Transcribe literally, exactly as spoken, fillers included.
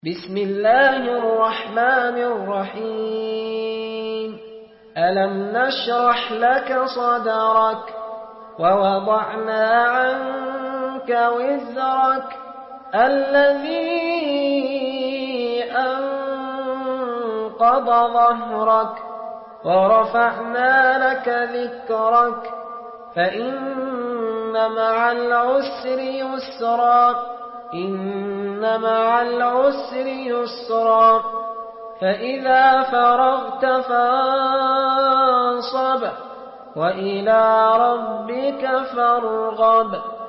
بسم الله الرحمن الرحيم ألم نشرح لك صدرك ووضعنا عنك وزرك الذي أنقض ظهرك ورفعنا لك ذكرك فإن مع العسر يسرا إن مع العسر يسرا فإذا فرغت فانصب وإلى ربك فارغب.